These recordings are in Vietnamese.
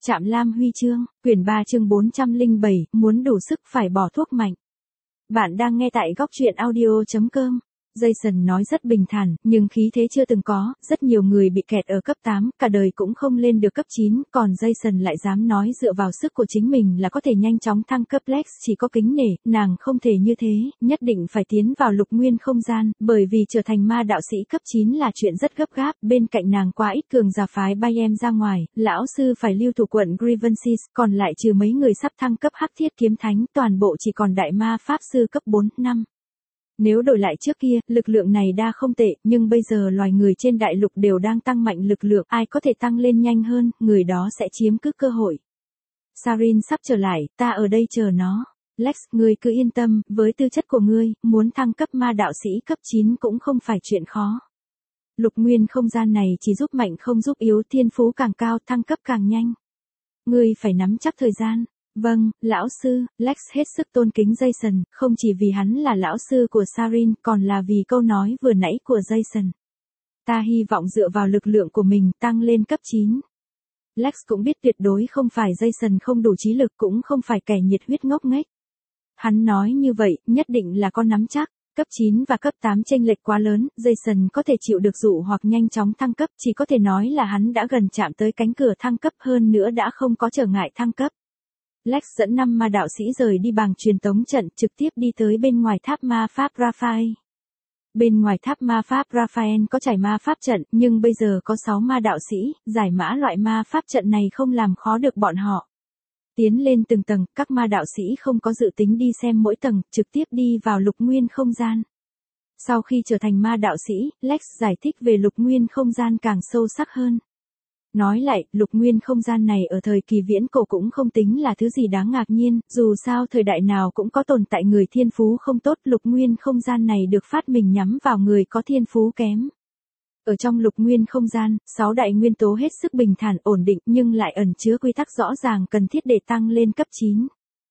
Trạm Lam Huy chương, quyển 3 chương 407, muốn đủ sức phải bỏ thuốc mạnh. Bạn đang nghe tại góc truyện audio.com. Jason nói rất bình thản, nhưng khí thế chưa từng có, rất nhiều người bị kẹt ở cấp 8, cả đời cũng không lên được cấp 9, còn Jason lại dám nói dựa vào sức của chính mình là có thể nhanh chóng thăng cấp. Lex chỉ có kính nể, nàng không thể như thế, nhất định phải tiến vào lục nguyên không gian, bởi vì trở thành ma đạo sĩ cấp 9 là chuyện rất gấp gáp, bên cạnh nàng quá ít cường giả phái Bayem ra ngoài, lão sư phải lưu thủ quận Grievances, còn lại trừ mấy người sắp thăng cấp Hắc Thiết Kiếm Thánh, toàn bộ chỉ còn đại ma pháp sư cấp 4, 5. Nếu đổi lại trước kia, lực lượng này đa không tệ, nhưng bây giờ loài người trên đại lục đều đang tăng mạnh lực lượng, ai có thể tăng lên nhanh hơn, người đó sẽ chiếm cứ cơ hội. Sarin sắp trở lại, ta ở đây chờ nó. Lex, ngươi cứ yên tâm, với tư chất của ngươi, muốn thăng cấp ma đạo sĩ cấp 9 cũng không phải chuyện khó. Lục nguyên không gian này chỉ giúp mạnh không giúp yếu, thiên phú càng cao, thăng cấp càng nhanh. Ngươi phải nắm chắc thời gian. Vâng, lão sư. Lex hết sức tôn kính Jason, không chỉ vì hắn là lão sư của Sarin, còn là vì câu nói vừa nãy của Jason. Ta hy vọng dựa vào lực lượng của mình tăng lên cấp 9. Lex cũng biết tuyệt đối không phải Jason không đủ trí lực, cũng không phải kẻ nhiệt huyết ngốc nghếch. Hắn nói như vậy, nhất định là có nắm chắc. Cấp 9 và cấp 8 chênh lệch quá lớn, Jason có thể chịu được dụ hoặc nhanh chóng thăng cấp, chỉ có thể nói là hắn đã gần chạm tới cánh cửa thăng cấp, hơn nữa đã không có trở ngại thăng cấp. Lex dẫn 5 ma đạo sĩ rời đi bằng truyền tống trận, trực tiếp đi tới bên ngoài tháp ma pháp Raphael. Bên ngoài tháp ma pháp Raphael có trải ma pháp trận, nhưng bây giờ có 6 ma đạo sĩ, giải mã loại ma pháp trận này không làm khó được bọn họ. Tiến lên từng tầng, các ma đạo sĩ không có dự tính đi xem mỗi tầng, trực tiếp đi vào lục nguyên không gian. Sau khi trở thành ma đạo sĩ, Lex giải thích về lục nguyên không gian càng sâu sắc hơn. Nói lại, lục nguyên không gian này ở thời kỳ viễn cổ cũng không tính là thứ gì đáng ngạc nhiên, dù sao thời đại nào cũng có tồn tại người thiên phú không tốt, lục nguyên không gian này được phát minh nhắm vào người có thiên phú kém. Ở trong lục nguyên không gian, 6 đại nguyên tố hết sức bình thản ổn định nhưng lại ẩn chứa quy tắc rõ ràng cần thiết để tăng lên cấp 9.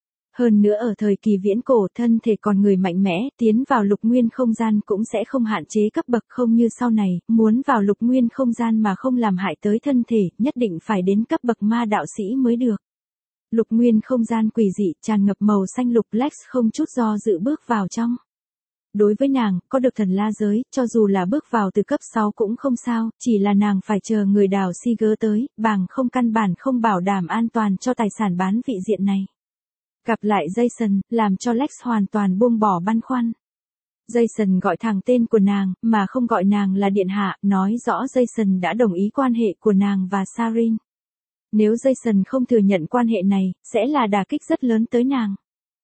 Hơn nữa ở thời kỳ viễn cổ, thân thể con người mạnh mẽ, tiến vào lục nguyên không gian cũng sẽ không hạn chế cấp bậc, không như sau này, muốn vào lục nguyên không gian mà không làm hại tới thân thể, nhất định phải đến cấp bậc ma đạo sĩ mới được. Lục nguyên không gian quỷ dị, tràn ngập màu xanh lục. Lex không chút do dự bước vào trong. Đối với nàng, có được thần la giới, cho dù là bước vào từ cấp 6 cũng không sao, chỉ là nàng phải chờ người đào Siger tới, bằng không căn bản không bảo đảm an toàn cho tài sản bán vị diện này. Gặp lại Jason, làm cho Lex hoàn toàn buông bỏ băn khoăn. Jason gọi thẳng tên của nàng, mà không gọi nàng là điện hạ, nói rõ Jason đã đồng ý quan hệ của nàng và Sarin. Nếu Jason không thừa nhận quan hệ này, sẽ là đả kích rất lớn tới nàng.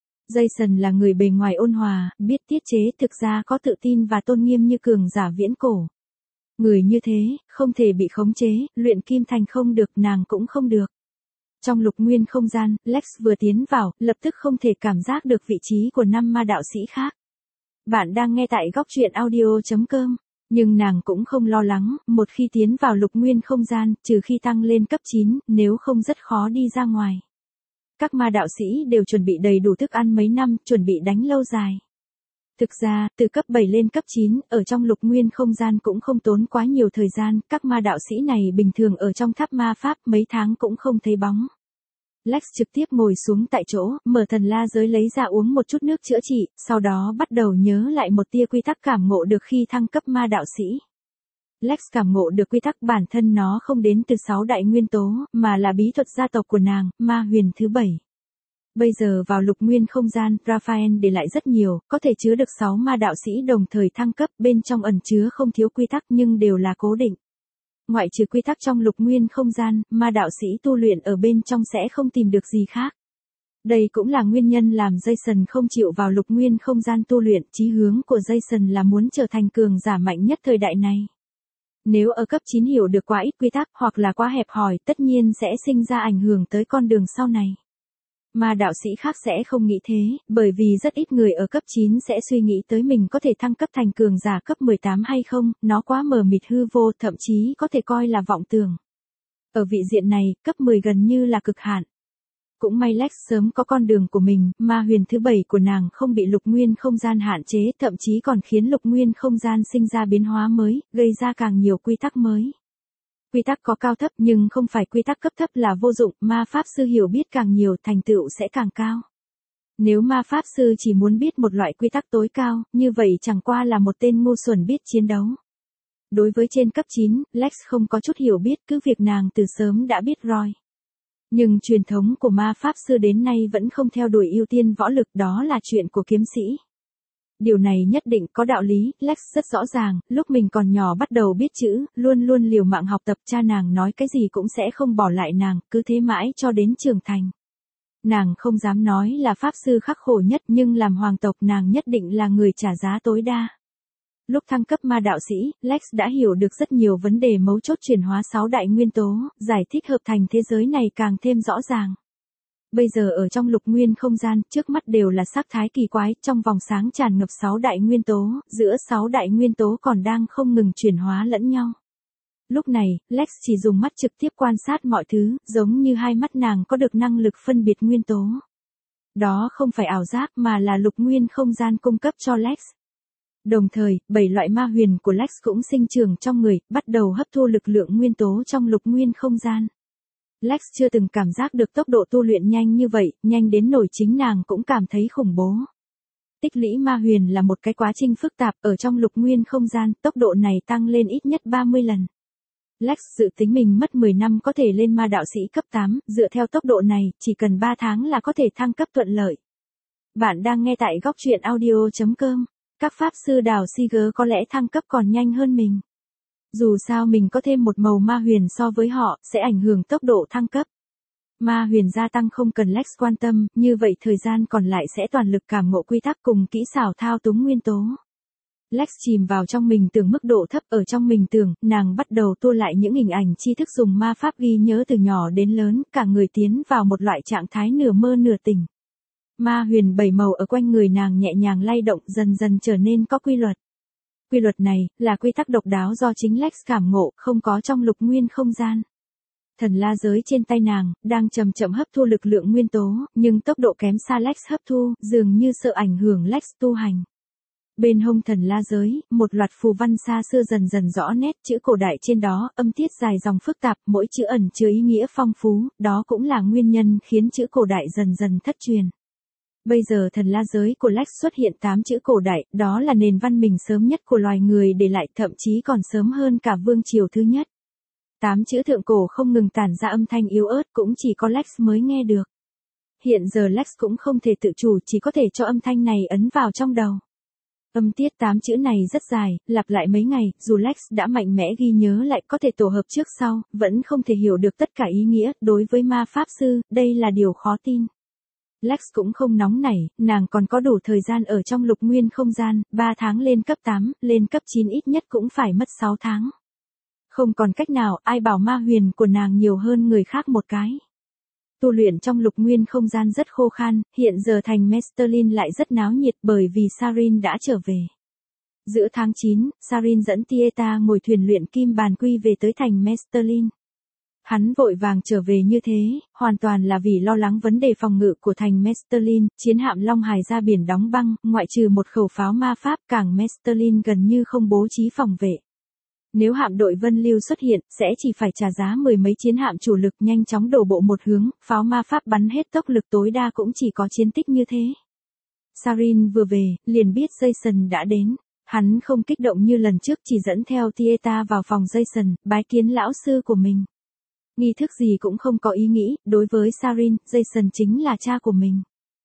Jason là người bề ngoài ôn hòa, biết tiết chế, thực ra có tự tin và tôn nghiêm như cường giả viễn cổ. Người như thế, không thể bị khống chế, luyện kim thành không được, nàng cũng không được. Trong lục nguyên không gian, Lex vừa tiến vào, lập tức không thể cảm giác được vị trí của 5 ma đạo sĩ khác. Bạn đang nghe tại góc truyện audio.com. Nhưng nàng cũng không lo lắng, một khi tiến vào lục nguyên không gian, trừ khi tăng lên cấp 9, nếu không rất khó đi ra ngoài. Các ma đạo sĩ đều chuẩn bị đầy đủ thức ăn mấy năm, chuẩn bị đánh lâu dài. Thực ra, từ cấp 7 lên cấp 9, ở trong lục nguyên không gian cũng không tốn quá nhiều thời gian, các ma đạo sĩ này bình thường ở trong tháp ma pháp mấy tháng cũng không thấy bóng. Lex trực tiếp ngồi xuống tại chỗ, mở thần la giới lấy ra uống một chút nước chữa trị, sau đó bắt đầu nhớ lại một tia quy tắc cảm ngộ được khi thăng cấp ma đạo sĩ. Lex cảm ngộ được quy tắc bản thân nó không đến từ 6 đại nguyên tố, mà là bí thuật gia tộc của nàng, ma huyền thứ 7. Bây giờ vào lục nguyên không gian, Raphael để lại rất nhiều, có thể chứa được 6 ma đạo sĩ đồng thời thăng cấp, bên trong ẩn chứa không thiếu quy tắc nhưng đều là cố định. Ngoại trừ quy tắc trong lục nguyên không gian, ma đạo sĩ tu luyện ở bên trong sẽ không tìm được gì khác. Đây cũng là nguyên nhân làm Jason không chịu vào lục nguyên không gian tu luyện, chí hướng của Jason là muốn trở thành cường giả mạnh nhất thời đại này. Nếu ở cấp 9 hiểu được quá ít quy tắc hoặc là quá hẹp hòi, tất nhiên sẽ sinh ra ảnh hưởng tới con đường sau này. Mà đạo sĩ khác sẽ không nghĩ thế, bởi vì rất ít người ở cấp 9 sẽ suy nghĩ tới mình có thể thăng cấp thành cường giả cấp 18 hay không, nó quá mờ mịt hư vô, thậm chí có thể coi là vọng tưởng. Ở vị diện này, cấp 10 gần như là cực hạn. Cũng may Lex sớm có con đường của mình, ma huyền thứ 7 của nàng không bị lục nguyên không gian hạn chế, thậm chí còn khiến lục nguyên không gian sinh ra biến hóa mới, gây ra càng nhiều quy tắc mới. Quy tắc có cao thấp nhưng không phải quy tắc cấp thấp là vô dụng, ma pháp sư hiểu biết càng nhiều thành tựu sẽ càng cao. Nếu ma pháp sư chỉ muốn biết một loại quy tắc tối cao, như vậy chẳng qua là một tên ngu xuẩn biết chiến đấu. Đối với trên cấp 9, Lex không có chút hiểu biết, cứ việc nàng từ sớm đã biết rồi. Nhưng truyền thống của ma pháp sư đến nay vẫn không theo đuổi ưu tiên võ lực, đó là chuyện của kiếm sĩ. Điều này nhất định có đạo lý, Lex rất rõ ràng, lúc mình còn nhỏ bắt đầu biết chữ, luôn luôn liều mạng học tập, cha nàng nói cái gì cũng sẽ không bỏ lại nàng, cứ thế mãi cho đến trưởng thành. Nàng không dám nói là pháp sư khắc khổ nhất nhưng làm hoàng tộc nàng nhất định là người trả giá tối đa. Lúc thăng cấp ma đạo sĩ, Lex đã hiểu được rất nhiều vấn đề mấu chốt chuyển hóa 6 đại nguyên tố, giải thích hợp thành thế giới này càng thêm rõ ràng. Bây giờ ở trong lục nguyên không gian, trước mắt đều là sắc thái kỳ quái, trong vòng sáng tràn ngập 6 đại nguyên tố, giữa 6 đại nguyên tố còn đang không ngừng chuyển hóa lẫn nhau. Lúc này, Lex chỉ dùng mắt trực tiếp quan sát mọi thứ, giống như hai mắt nàng có được năng lực phân biệt nguyên tố. Đó không phải ảo giác mà là lục nguyên không gian cung cấp cho Lex. Đồng thời, 7 loại ma huyền của Lex cũng sinh trưởng trong người, bắt đầu hấp thu lực lượng nguyên tố trong lục nguyên không gian. Lex chưa từng cảm giác được tốc độ tu luyện nhanh như vậy, nhanh đến nỗi chính nàng cũng cảm thấy khủng bố. Tích lũy ma huyền là một cái quá trình phức tạp, ở trong lục nguyên không gian, tốc độ này tăng lên ít nhất 30 lần. Lex dự tính mình mất 10 năm có thể lên ma đạo sĩ cấp 8, dựa theo tốc độ này, chỉ cần 3 tháng là có thể thăng cấp thuận lợi. Bạn đang nghe tại góc truyện audio.com. Các pháp sư đào Siger có lẽ thăng cấp còn nhanh hơn mình. Dù sao mình có thêm một màu ma huyền so với họ, sẽ ảnh hưởng tốc độ thăng cấp. Ma huyền gia tăng không cần Lex quan tâm, như vậy thời gian còn lại sẽ toàn lực cảm ngộ quy tắc cùng kỹ xảo thao túng nguyên tố. Lex chìm vào trong mình tưởng mức độ thấp, ở trong mình tưởng, nàng bắt đầu tua lại những hình ảnh tri thức dùng ma pháp ghi nhớ từ nhỏ đến lớn, cả người tiến vào một loại trạng thái nửa mơ nửa tỉnh. Ma huyền 7 màu ở quanh người nàng nhẹ nhàng lay động, dần dần trở nên có quy luật. Quy luật này, là quy tắc độc đáo do chính Lex cảm ngộ, không có trong lục nguyên không gian. Thần la giới trên tay nàng, đang chậm chậm hấp thu lực lượng nguyên tố, nhưng tốc độ kém xa Lex hấp thu, dường như sợ ảnh hưởng Lex tu hành. Bên hông thần la giới, một loạt phù văn xa xưa dần dần rõ nét, chữ cổ đại trên đó, âm tiết dài dòng phức tạp, mỗi chữ ẩn chứa ý nghĩa phong phú, đó cũng là nguyên nhân khiến chữ cổ đại dần dần thất truyền. Bây giờ thần la giới của Lex xuất hiện 8 chữ cổ đại, đó là nền văn minh sớm nhất của loài người để lại, thậm chí còn sớm hơn cả vương triều thứ nhất. 8 chữ thượng cổ không ngừng tản ra âm thanh yếu ớt, cũng chỉ có Lex mới nghe được. Hiện giờ Lex cũng không thể tự chủ, chỉ có thể cho âm thanh này ấn vào trong đầu. Âm tiết 8 chữ này rất dài, lặp lại mấy ngày, dù Lex đã mạnh mẽ ghi nhớ lại, có thể tổ hợp trước sau, vẫn không thể hiểu được tất cả ý nghĩa, đối với ma pháp sư, đây là điều khó tin. Lex cũng không nóng nảy, nàng còn có đủ thời gian ở trong lục nguyên không gian, 3 tháng lên cấp 8, lên cấp 9 ít nhất cũng phải mất 6 tháng. Không còn cách nào, ai bảo ma huyền của nàng nhiều hơn người khác một cái. Tu luyện trong lục nguyên không gian rất khô khan, hiện giờ thành Mesterlin lại rất náo nhiệt bởi vì Sarin đã trở về. Giữa tháng 9, Sarin dẫn Tieta ngồi thuyền luyện kim bàn quy về tới thành Mesterlin. Hắn vội vàng trở về như thế, hoàn toàn là vì lo lắng vấn đề phòng ngự của thành Mesterlin, chiến hạm Long Hải ra biển đóng băng, ngoại trừ một khẩu pháo ma pháp, cảng Mesterlin gần như không bố trí phòng vệ. Nếu hạm đội Vân Lưu xuất hiện, sẽ chỉ phải trả giá mười mấy chiến hạm chủ lực nhanh chóng đổ bộ một hướng, pháo ma pháp bắn hết tốc lực tối đa cũng chỉ có chiến tích như thế. Sarin vừa về, liền biết Jason đã đến. Hắn không kích động như lần trước, chỉ dẫn theo Tieta vào phòng Jason, bái kiến lão sư của mình. Nghi thức gì cũng không có ý nghĩ, đối với Sarin, Jason chính là cha của mình.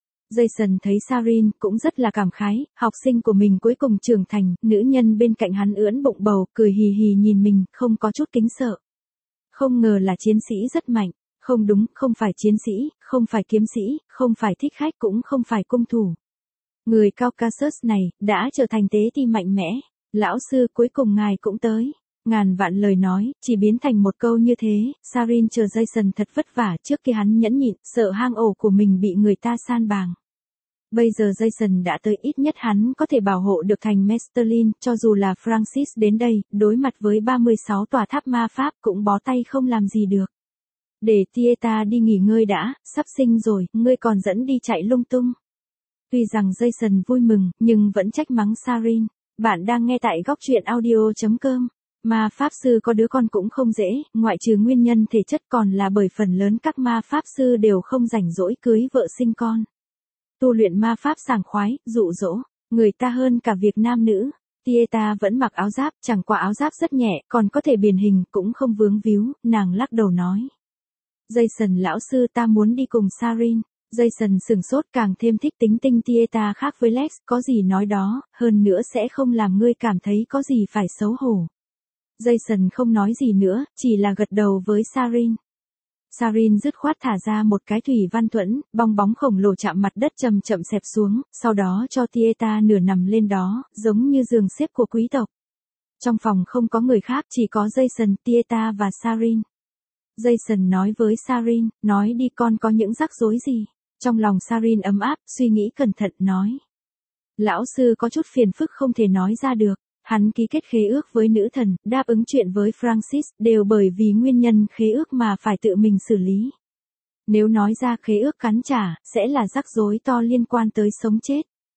Jason thấy Sarin cũng rất là cảm khái, học sinh của mình cuối cùng trưởng thành, nữ nhân bên cạnh hắn ưỡn bụng bầu, cười hì hì nhìn mình, không có chút kính sợ. Không ngờ là chiến sĩ rất mạnh, không đúng, không phải chiến sĩ, không phải kiếm sĩ, không phải thích khách cũng không phải cung thủ. Người Caucasus này, đã trở thành tế ti mạnh mẽ. Lão sư cuối cùng ngài cũng tới. Ngàn vạn lời nói, chỉ biến thành một câu như thế, Sarin chờ Jason thật vất vả, trước khi hắn nhẫn nhịn, sợ hang ổ của mình bị người ta san bằng. Bây giờ Jason đã tới, ít nhất hắn có thể bảo hộ được thành Mesterlin, cho dù là Francis đến đây, đối mặt với 36 tòa tháp ma pháp cũng bó tay không làm gì được. Để Tieta đi nghỉ ngơi đã, sắp sinh rồi, ngươi còn dẫn đi chạy lung tung. Tuy rằng Jason vui mừng, nhưng vẫn trách mắng Sarin. Bạn đang nghe tại góc truyện audio.com. Ma pháp sư có đứa con cũng không dễ, ngoại trừ nguyên nhân thể chất còn là bởi phần lớn các ma pháp sư đều không rảnh rỗi cưới vợ sinh con. Tu luyện ma pháp sảng khoái, dụ dỗ người ta hơn cả việc nam nữ. Tieta vẫn mặc áo giáp, chẳng qua áo giáp rất nhẹ, còn có thể biền hình, cũng không vướng víu, nàng lắc đầu nói. Jason lão sư, ta muốn đi cùng Sarin. Jason sửng sốt, càng thêm thích tính tinh Tieta khác với Lex, có gì nói đó, hơn nữa sẽ không làm ngươi cảm thấy có gì phải xấu hổ. Jason không nói gì nữa, chỉ là gật đầu với Sarin. Sarin dứt khoát thả ra một cái thủy văn thuẫn, bong bóng khổng lồ chạm mặt đất chậm chậm xẹp xuống, sau đó cho Tieta nửa nằm lên đó, giống như giường xếp của quý tộc. Trong phòng không có người khác, chỉ có Jason, Tieta và Sarin. Jason nói với Sarin, nói đi, con có những rắc rối gì? Trong lòng Sarin ấm áp, suy nghĩ cẩn thận nói. Lão sư có chút phiền phức không thể nói ra được. Hắn ký kết khế ước với nữ thần, đáp ứng chuyện với Francis, đều bởi vì nguyên nhân khế ước mà phải tự mình xử lý. Nếu nói ra khế ước cắn trả, sẽ là rắc rối to liên quan tới sống chết.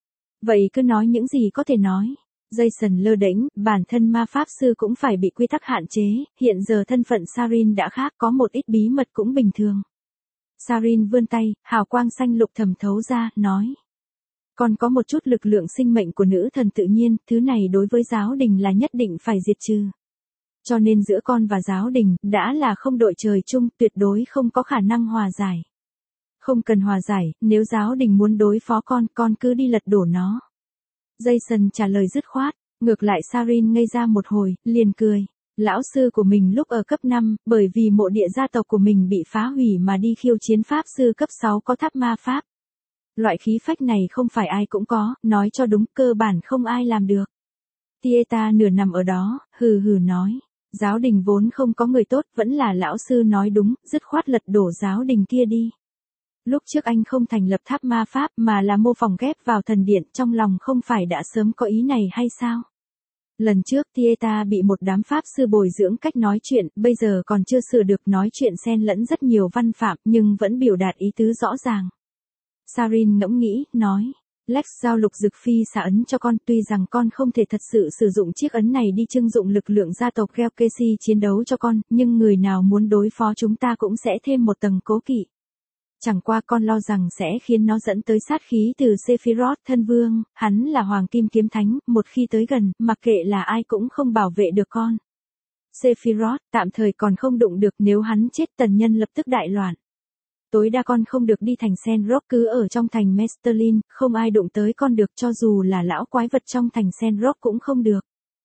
Vậy cứ nói những gì có thể nói. Jason lơ đễnh, bản thân ma pháp sư cũng phải bị quy tắc hạn chế, hiện giờ thân phận Sarin đã khác, có một ít bí mật cũng bình thường. Sarin vươn tay, hào quang xanh lục thẩm thấu ra, nói. Còn có một chút lực lượng sinh mệnh của nữ thần tự nhiên, thứ này đối với giáo đình là nhất định phải diệt trừ. Cho nên giữa con và giáo đình, đã là không đội trời chung, tuyệt đối không có khả năng hòa giải. Không cần hòa giải, nếu giáo đình muốn đối phó con cứ đi lật đổ nó. Jason trả lời dứt khoát, ngược lại Sarin ngây ra một hồi, liền cười. Lão sư của mình lúc ở cấp 5, bởi vì mộ địa gia tộc của mình bị phá hủy mà đi khiêu chiến pháp sư cấp 6 có tháp ma pháp. Loại khí phách này không phải ai cũng có, nói cho đúng, cơ bản không ai làm được. Tieta nửa nằm ở đó, hừ hừ nói. Giáo đình vốn không có người tốt, vẫn là lão sư nói đúng, dứt khoát lật đổ giáo đình kia đi. Lúc trước anh không thành lập tháp ma pháp mà là mô phỏng ghép vào thần điện, trong lòng không phải đã sớm có ý này hay sao? Lần trước Tieta bị một đám pháp sư bồi dưỡng cách nói chuyện, bây giờ còn chưa sửa được, nói chuyện xen lẫn rất nhiều văn phạm nhưng vẫn biểu đạt ý tứ rõ ràng. Sarin ngẫm nghĩ, nói. Lex giao lục dực phi xả ấn cho con, tuy rằng con không thể thật sự sử dụng chiếc ấn này đi trưng dụng lực lượng gia tộc Gelkesi chiến đấu cho con, nhưng người nào muốn đối phó chúng ta cũng sẽ thêm một tầng cố kỵ. Chẳng qua con lo rằng sẽ khiến nó dẫn tới sát khí từ Sephiroth thân vương, hắn là hoàng kim kiếm thánh, một khi tới gần, mặc kệ là ai cũng không bảo vệ được con. Sephiroth, tạm thời còn không đụng được, nếu hắn chết tần nhân lập tức đại loạn. Tối đa con không được đi thành Senrock, cứ ở trong thành Mesterlin, không ai đụng tới con được, cho dù là lão quái vật trong thành Senrock cũng không được.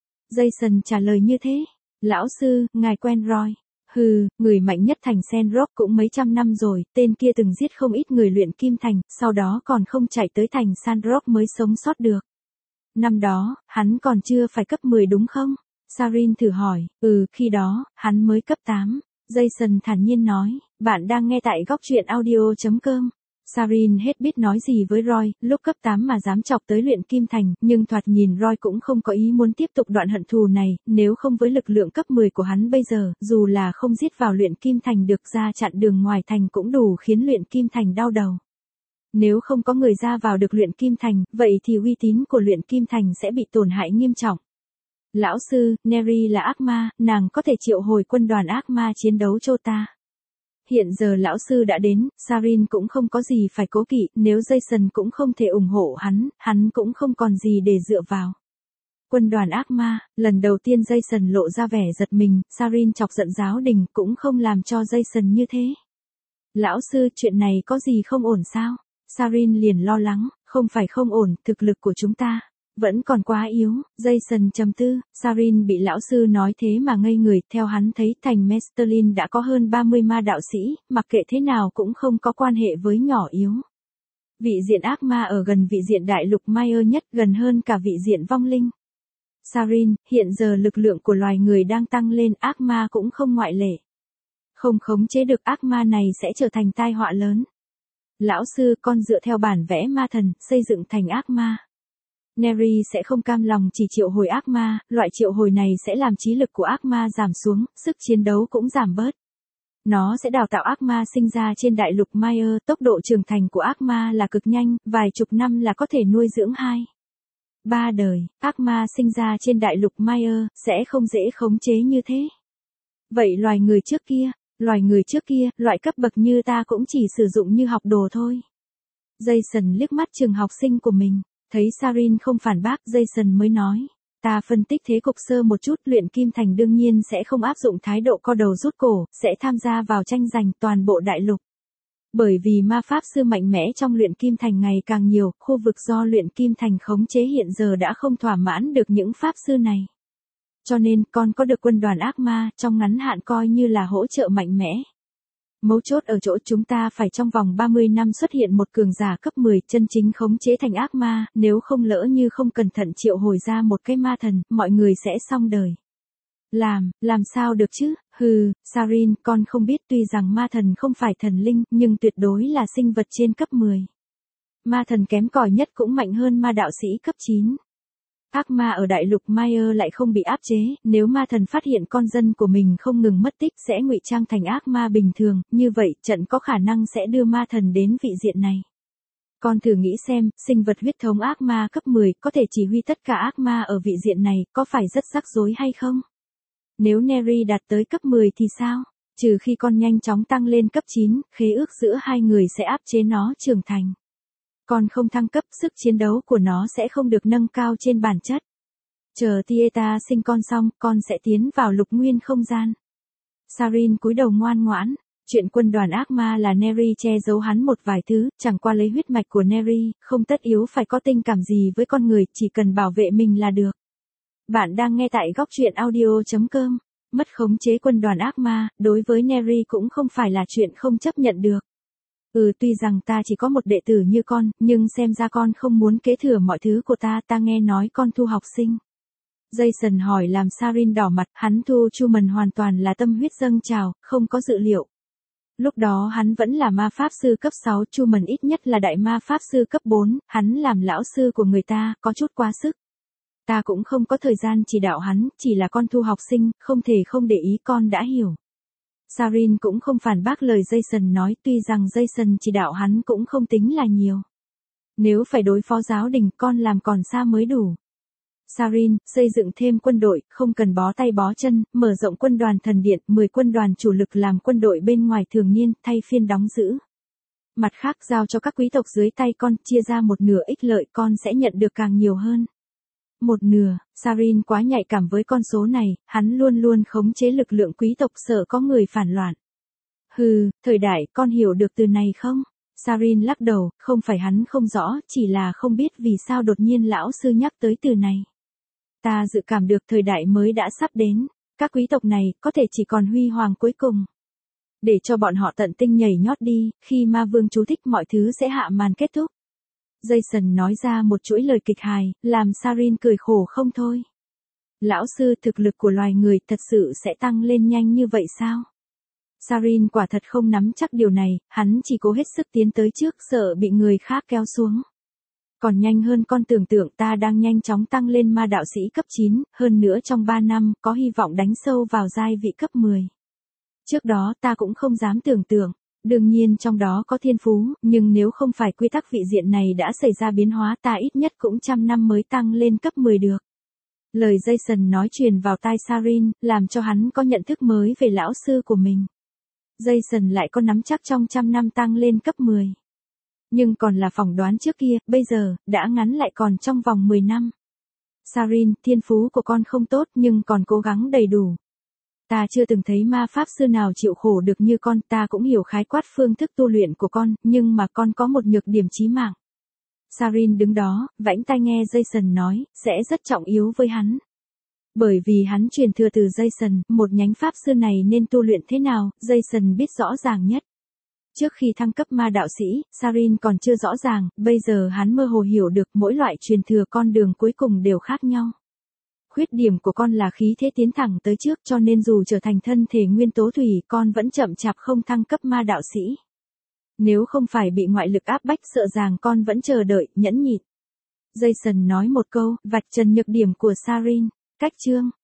Jason trả lời như thế. Lão sư, ngài quen Roy. Hừ, người mạnh nhất thành Senrock cũng mấy trăm năm rồi, tên kia từng giết không ít người luyện kim thành, sau đó còn không chạy tới thành Sandrock mới sống sót được. Năm đó, hắn còn chưa phải cấp 10 đúng không? Sarin thử hỏi, khi đó, hắn mới cấp 8. Jason thản nhiên nói, bạn đang nghe tại góc truyện audio.com. Sarin hết biết nói gì với Roy, lúc cấp 8 mà dám chọc tới luyện kim thành, nhưng thoạt nhìn Roy cũng không có ý muốn tiếp tục đoạn hận thù này, nếu không với lực lượng cấp 10 của hắn bây giờ, dù là không giết vào luyện kim thành được, ra chặn đường ngoài thành cũng đủ khiến luyện kim thành đau đầu. Nếu không có người ra vào được luyện kim thành, vậy thì uy tín của luyện kim thành sẽ bị tổn hại nghiêm trọng. Lão sư, Neri là ác ma, nàng có thể triệu hồi quân đoàn ác ma chiến đấu cho ta. Hiện giờ lão sư đã đến, Sarin cũng không có gì phải cố kỵ, nếu Jason cũng không thể ủng hộ hắn cũng không còn gì để dựa vào. Quân đoàn ác ma, lần đầu tiên Jason lộ ra vẻ giật mình, Sarin chọc giận giáo đình, cũng không làm cho Jason như thế. Lão sư, chuyện này có gì không ổn sao? Sarin liền lo lắng, không phải không ổn, thực lực của chúng ta vẫn còn quá yếu. Jason trầm tư, Sarin bị lão sư nói thế mà ngây người, theo hắn thấy thành Mesterlin đã có hơn 30 ma đạo sĩ, mặc kệ thế nào cũng không có quan hệ với nhỏ yếu. Vị diện ác ma ở gần vị diện đại lục Mayer nhất, gần hơn cả vị diện vong linh. Sarin, hiện giờ lực lượng của loài người đang tăng lên, ác ma cũng không ngoại lệ. Không khống chế được ác ma này sẽ trở thành tai họa lớn. Lão sư, con dựa theo bản vẽ ma thần, xây dựng thành ác ma. Neri sẽ không cam lòng chỉ triệu hồi ác ma, loại triệu hồi này sẽ làm trí lực của ác ma giảm xuống, sức chiến đấu cũng giảm bớt. Nó sẽ đào tạo ác ma sinh ra trên đại lục Mayer, tốc độ trưởng thành của ác ma là cực nhanh, vài chục năm là có thể nuôi dưỡng 2. 3 đời, ác ma sinh ra trên đại lục Maya, sẽ không dễ khống chế như thế. Vậy loài người trước kia, loại cấp bậc như ta cũng chỉ sử dụng như học đồ thôi. Jason liếc mắt trường học sinh của mình, thấy Sarin không phản bác, Jason mới nói. Ta phân tích thế cục sơ một chút, luyện kim thành đương nhiên sẽ không áp dụng thái độ co đầu rút cổ, sẽ tham gia vào tranh giành toàn bộ đại lục. Bởi vì ma pháp sư mạnh mẽ trong luyện kim thành ngày càng nhiều, khu vực do luyện kim thành khống chế hiện giờ đã không thỏa mãn được những pháp sư này. Cho nên, con có được quân đoàn ác ma, trong ngắn hạn coi như là hỗ trợ mạnh mẽ. Mấu chốt ở chỗ chúng ta phải trong vòng 30 năm xuất hiện một cường giả cấp 10 chân chính khống chế thành ác ma, nếu không lỡ như không cẩn thận triệu hồi ra một cái ma thần, mọi người sẽ xong đời. Làm sao được chứ, Sarin, con không biết tuy rằng ma thần không phải thần linh, nhưng tuyệt đối là sinh vật trên cấp 10. Ma thần kém cỏi nhất cũng mạnh hơn ma đạo sĩ cấp 9. Ác ma ở đại lục Maya lại không bị áp chế, nếu ma thần phát hiện con dân của mình không ngừng mất tích sẽ ngụy trang thành ác ma bình thường, như vậy trận có khả năng sẽ đưa ma thần đến vị diện này. Con thử nghĩ xem, sinh vật huyết thống ác ma cấp 10 có thể chỉ huy tất cả ác ma ở vị diện này, có phải rất rắc rối hay không? Nếu Neri đạt tới cấp 10 thì sao? Trừ khi con nhanh chóng tăng lên cấp 9, khế ước giữa hai người sẽ áp chế nó trưởng thành. Còn không thăng cấp, sức chiến đấu của nó sẽ không được nâng cao trên bản chất. Chờ Tieta sinh con xong, con sẽ tiến vào lục nguyên không gian. Sarin cúi đầu ngoan ngoãn. Chuyện quân đoàn ác ma là Neri che giấu hắn một vài thứ, chẳng qua lấy huyết mạch của Neri, không tất yếu phải có tình cảm gì với con người, chỉ cần bảo vệ mình là được. Bạn đang nghe tại góc truyện audio.com. Mất khống chế quân đoàn ác ma, đối với Neri cũng không phải là chuyện không chấp nhận được. Tuy rằng ta chỉ có một đệ tử như con, nhưng xem ra con không muốn kế thừa mọi thứ của ta nghe nói con thu học sinh. Jason hỏi làm Sarin đỏ mặt, hắn thu Truman hoàn toàn là tâm huyết dâng trào, không có dự liệu. Lúc đó hắn vẫn là ma pháp sư cấp 6, Truman ít nhất là đại ma pháp sư cấp 4, hắn làm lão sư của người ta, có chút quá sức. Ta cũng không có thời gian chỉ đạo hắn, chỉ là con thu học sinh, không thể không để ý, con đã hiểu. Sarin cũng không phản bác lời Jason nói, tuy rằng Jason chỉ đạo hắn cũng không tính là nhiều. Nếu phải đối phó giáo đình, con làm còn xa mới đủ. Sarin, xây dựng thêm quân đội, không cần bó tay bó chân, mở rộng quân đoàn thần điện, 10 quân đoàn chủ lực làm quân đội bên ngoài thường niên, thay phiên đóng giữ. Mặt khác giao cho các quý tộc dưới tay con, chia ra một nửa ích lợi, con sẽ nhận được càng nhiều hơn. Một nửa, Sarin quá nhạy cảm với con số này, hắn luôn luôn khống chế lực lượng quý tộc, sợ có người phản loạn. Thời đại, con hiểu được từ này không? Sarin lắc đầu, không phải hắn không rõ, chỉ là không biết vì sao đột nhiên lão sư nhắc tới từ này. Ta dự cảm được thời đại mới đã sắp đến, các quý tộc này có thể chỉ còn huy hoàng cuối cùng. Để cho bọn họ tận tinh nhảy nhót đi, khi ma vương chú thích mọi thứ sẽ hạ màn kết thúc. Jason nói ra một chuỗi lời kịch hài, làm Sarin cười khổ không thôi. Lão sư, thực lực của loài người thật sự sẽ tăng lên nhanh như vậy sao? Sarin quả thật không nắm chắc điều này, hắn chỉ cố hết sức tiến tới trước, sợ bị người khác kéo xuống. Còn nhanh hơn con tưởng tượng, ta đang nhanh chóng tăng lên ma đạo sĩ cấp 9, hơn nữa trong 3 năm, có hy vọng đánh sâu vào giai vị cấp 10. Trước đó ta cũng không dám tưởng tượng. Đương nhiên trong đó có thiên phú, nhưng nếu không phải quy tắc vị diện này đã xảy ra biến hóa, ta ít nhất cũng 100 năm mới tăng lên cấp 10 được. Lời Jason nói truyền vào tai Sarin, làm cho hắn có nhận thức mới về lão sư của mình. Jason lại có nắm chắc trong 100 năm tăng lên cấp 10. Nhưng còn là phỏng đoán trước kia, bây giờ, đã ngắn lại còn trong vòng 10 năm. Sarin, thiên phú của con không tốt nhưng còn cố gắng đầy đủ. Ta chưa từng thấy ma pháp sư nào chịu khổ được như con, ta cũng hiểu khái quát phương thức tu luyện của con, nhưng mà con có một nhược điểm chí mạng. Sarin đứng đó, vãnh tai nghe Jason nói, sẽ rất trọng yếu với hắn. Bởi vì hắn truyền thừa từ Jason, một nhánh pháp sư này nên tu luyện thế nào, Jason biết rõ ràng nhất. Trước khi thăng cấp ma đạo sĩ, Sarin còn chưa rõ ràng, bây giờ hắn mơ hồ hiểu được mỗi loại truyền thừa con đường cuối cùng đều khác nhau. Khuyết điểm của con là khí thế tiến thẳng tới trước, cho nên dù trở thành thân thể nguyên tố thủy, con vẫn chậm chạp không thăng cấp ma đạo sĩ. Nếu không phải bị ngoại lực áp bách, sợ rằng con vẫn chờ đợi, nhẫn nhịn. Jason nói một câu, vạch trần nhược điểm của Sarin. Cách chương